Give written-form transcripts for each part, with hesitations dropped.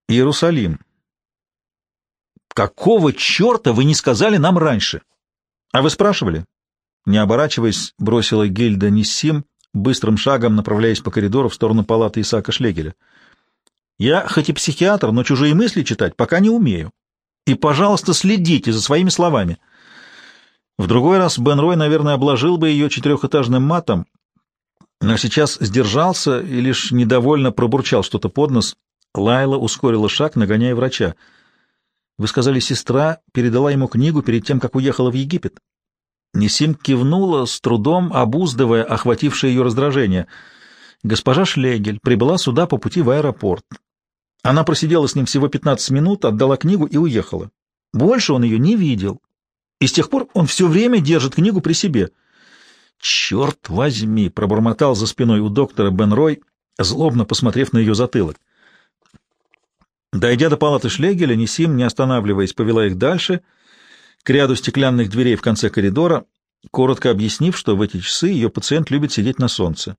Иерусалим. Какого черта вы не сказали нам раньше? А вы спрашивали? Не оборачиваясь, бросила Гильда Ниссим, быстрым шагом направляясь по коридору в сторону палаты Исаака Шлегеля. Я хоть и психиатр, но чужие мысли читать пока не умею. И, пожалуйста, следите за своими словами. В другой раз Бен Рой, наверное, обложил бы ее четырехэтажным матом, но сейчас сдержался и лишь недовольно пробурчал что-то под нос. Лайла ускорила шаг, нагоняя врача. «Вы сказали, сестра передала ему книгу перед тем, как уехала в Египет?» Нисим кивнула, с трудом обуздывая охватившее ее раздражение. Госпожа Шлегель прибыла сюда по пути в аэропорт. Она просидела с ним всего 15 минут, отдала книгу и уехала. Больше он ее не видел. И с тех пор он все время держит книгу при себе. «Черт возьми!» — пробормотал за спиной у доктора Бен Рой, злобно посмотрев на ее затылок. Дойдя до палаты Шлегеля, Нисим, не останавливаясь, повела их дальше, к ряду стеклянных дверей в конце коридора, коротко объяснив, что в эти часы ее пациент любит сидеть на солнце.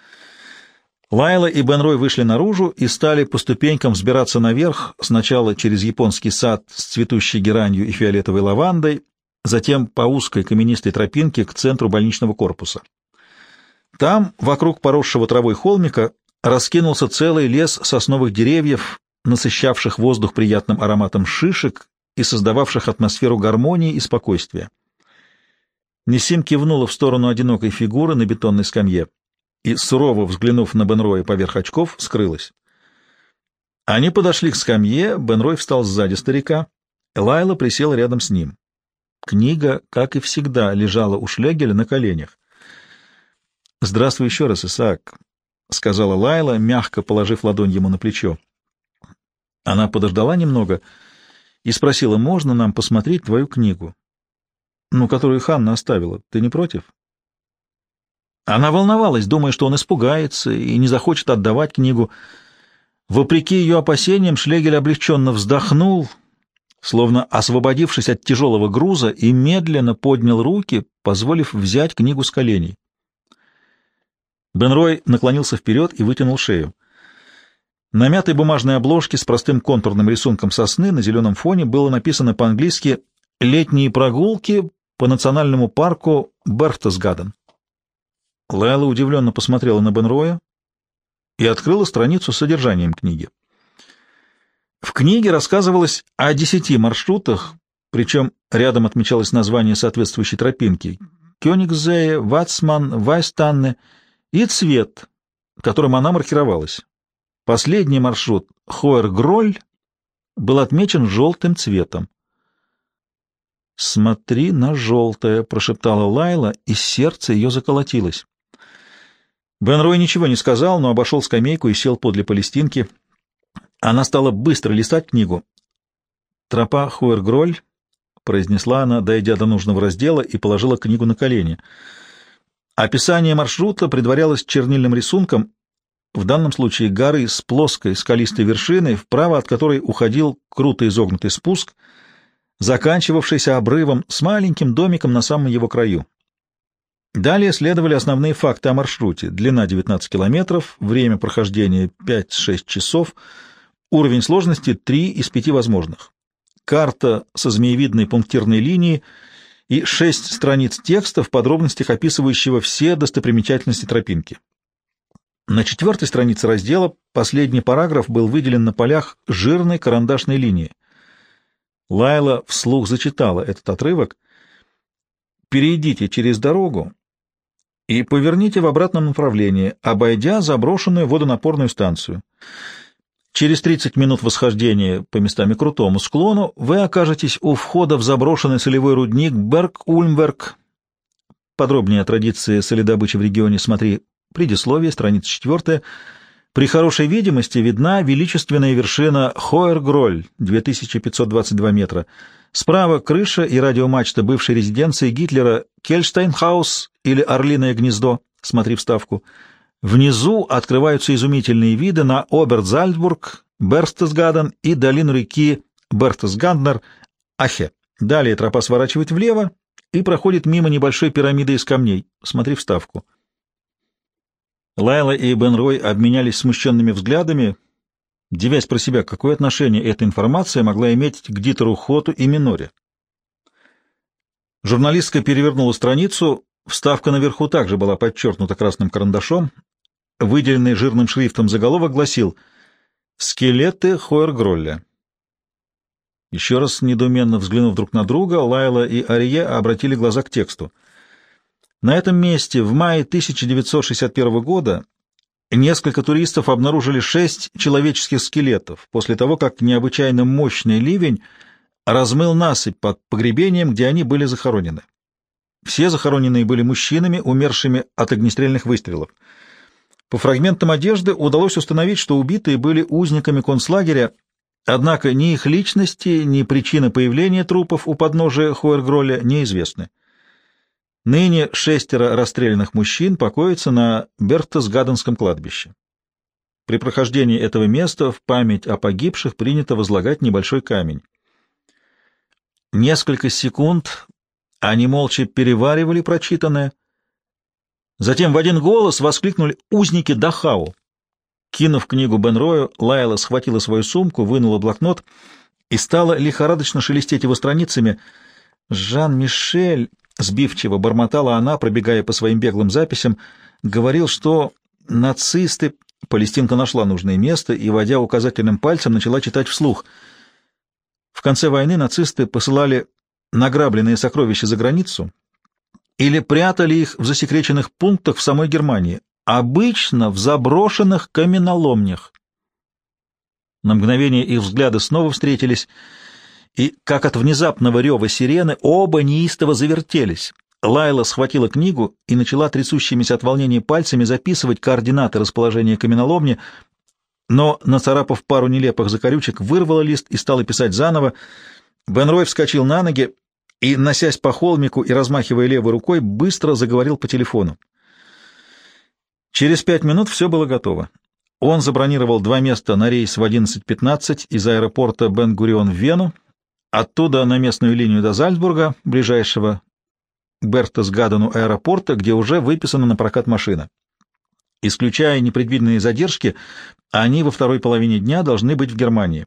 Лайла и Бен Рой вышли наружу и стали по ступенькам взбираться наверх, сначала через японский сад с цветущей геранью и фиолетовой лавандой, затем по узкой каменистой тропинке к центру больничного корпуса. Там, вокруг поросшего травой холмика, раскинулся целый лес сосновых деревьев, насыщавших воздух приятным ароматом шишек и создававших атмосферу гармонии и спокойствия. Нисим кивнула в сторону одинокой фигуры на бетонной скамье и, сурово взглянув на Бен Роя поверх очков, скрылась. Они подошли к скамье, Бен Рой встал сзади старика, Лайла присела рядом с ним. Книга, как и всегда, лежала у Шлегеля на коленях. «Здравствуй еще раз, Исаак», — сказала Лайла, мягко положив ладонь ему на плечо. Она подождала немного и спросила, можно нам посмотреть твою книгу, которую Ханна оставила. Ты не против? Она волновалась, думая, что он испугается и не захочет отдавать книгу. Вопреки ее опасениям, Шлегель облегченно вздохнул, словно освободившись от тяжелого груза, и медленно поднял руки, позволив взять книгу с коленей. Бен Рой наклонился вперед и вытянул шею. На мятой бумажной обложке с простым контурным рисунком сосны на зеленом фоне было написано по-английски «Летние прогулки по национальному парку Берхтесгаден». Лайла удивленно посмотрела на Бен Роя и открыла страницу с содержанием книги. В книге рассказывалось о 10 маршрутах, причем рядом отмечалось название соответствующей тропинки — Кёнигсзее, Вацман, Вайстанне и цвет, которым она маркировалась. Последний маршрут, Хоер-Гроль, был отмечен желтым цветом. «Смотри на желтое», — прошептала Лайла, и сердце ее заколотилось. Бен Рой ничего не сказал, но обошел скамейку и сел подле Палестинки. Она стала быстро листать книгу. «Тропа Хоер-Гроль», — произнесла она, дойдя до нужного раздела, и положила книгу на колени. Описание маршрута предварялось чернильным рисунком, в данном случае горы с плоской скалистой вершиной, вправо от которой уходил круто изогнутый спуск, заканчивавшийся обрывом с маленьким домиком на самом его краю. Далее следовали основные факты о маршруте: длина 19 километров, время прохождения 5-6 часов, уровень сложности 3 из 5 возможных, карта со змеевидной пунктирной линией и 6 страниц текста в подробностях описывающего все достопримечательности тропинки. На 4-й странице раздела последний параграф был выделен на полях жирной карандашной линии. Лайла вслух зачитала этот отрывок. «Перейдите через дорогу и поверните в обратном направлении, обойдя заброшенную водонапорную станцию. Через 30 минут восхождения по местами крутому склону вы окажетесь у входа в заброшенный солевой рудник Берг-Ульмберг». Подробнее о традиции соледобычи в регионе смотри предисловие, страница 4. При хорошей видимости видна величественная вершина Хоер-Гроль, 2522 метра. Справа крыша и радиомачта бывшей резиденции Гитлера Кельштейнхаус или Орлиное гнездо, смотри вставку. Внизу открываются изумительные виды на Оберзальцбург, Берхтесгаден и долину реки Берхтесгаднер-Ахе. Далее тропа сворачивает влево и проходит мимо небольшой пирамиды из камней, смотри вставку. Лайла и Бен Рой обменялись смущенными взглядами. девясь про себя, какое отношение эта информация могла иметь к Дитеру Хоту и Миноре. Журналистка перевернула страницу, вставка наверху также была подчеркнута красным карандашом. Выделенный жирным шрифтом заголовок гласил «Скелеты Хоэргролля». Еще раз недоуменно взглянув друг на друга, Лайла и Арие обратили глаза к тексту. На этом месте в мае 1961 года несколько туристов обнаружили 6 человеческих скелетов после того, как необычайно мощный ливень размыл насыпь под погребением, где они были захоронены. Все захороненные были мужчинами, умершими от огнестрельных выстрелов. По фрагментам одежды удалось установить, что убитые были узниками концлагеря, однако ни их личности, ни причины появления трупов у подножия Хоэргролля неизвестны. Ныне 6 расстрелянных мужчин покоятся на Бертесгаденском кладбище. При прохождении этого места в память о погибших принято возлагать небольшой камень. Несколько секунд они молча переваривали прочитанное. Затем в один голос воскликнули «Узники Дахау!». Кинув книгу Бенрою, Лайла схватила свою сумку, вынула блокнот и стала лихорадочно шелестеть его страницами. «Жан-Мишель», — сбивчиво бормотала она, пробегая по своим беглым записям, говорил, что нацисты... Палестинка нашла нужное место и, водя указательным пальцем, начала читать вслух. В конце войны нацисты посылали награбленные сокровища за границу или прятали их в засекреченных пунктах в самой Германии, обычно в заброшенных каменоломнях. На мгновение их взгляды снова встретились, и, как от внезапного рева сирены, оба неистово завертелись. Лайла схватила книгу и начала трясущимися от волнения пальцами записывать координаты расположения каменоломни, но, нацарапав пару нелепых закорючек, вырвала лист и стала писать заново. Бенрой вскочил на ноги и, носясь по холмику и размахивая левой рукой, быстро заговорил по телефону. Через 5 минут все было готово. Он забронировал 2 места на рейс в 11:15 из аэропорта Бен-Гурион в Вену, оттуда на местную линию до Зальцбурга, ближайшего к Бертесгадену аэропорта, где уже выписана на прокат машина. Исключая непредвиденные задержки, они во второй половине дня должны быть в Германии.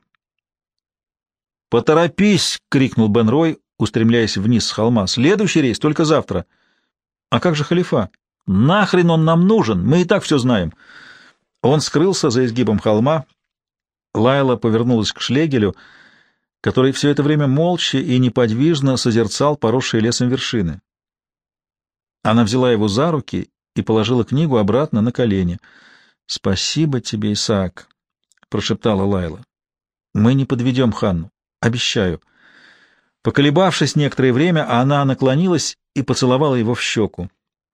«Поторопись!» — крикнул Бенрой, устремляясь вниз с холма. «Следующий рейс только завтра». «А как же халифа?» «Нахрен он нам нужен? Мы и так все знаем». Он скрылся за изгибом холма. Лайла повернулась к Шлегелю, который все это время молча и неподвижно созерцал поросшие лесом вершины. Она взяла его за руки и положила книгу обратно на колени. «Спасибо тебе, Исаак», — прошептала Лайла. «Мы не подведем Ханну, обещаю». Поколебавшись некоторое время, она наклонилась и поцеловала его в щеку.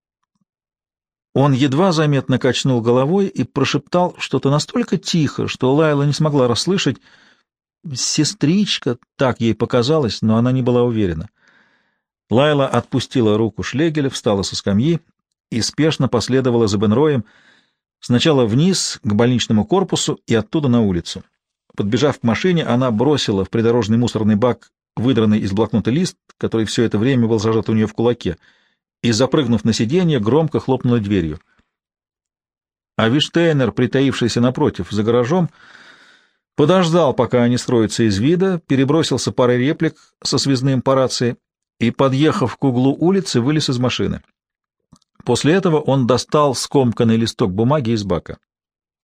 Он едва заметно качнул головой и прошептал что-то настолько тихо, что Лайла не смогла расслышать. «Сестричка», так ей показалось, но она не была уверена. Лайла отпустила руку Шлегеля, встала со скамьи и спешно последовала за Бенроем сначала вниз к больничному корпусу и оттуда на улицу. Подбежав к машине, она бросила в придорожный мусорный бак выдранный из блокнота лист, который все это время был зажат у нее в кулаке, и, запрыгнув на сиденье, громко хлопнула дверью. А Виштейнер, притаившийся напротив, за гаражом, подождал, пока они скроются из вида, перебросился парой реплик со связным по рации и, подъехав к углу улицы, вылез из машины. После этого он достал скомканный листок бумаги из бака.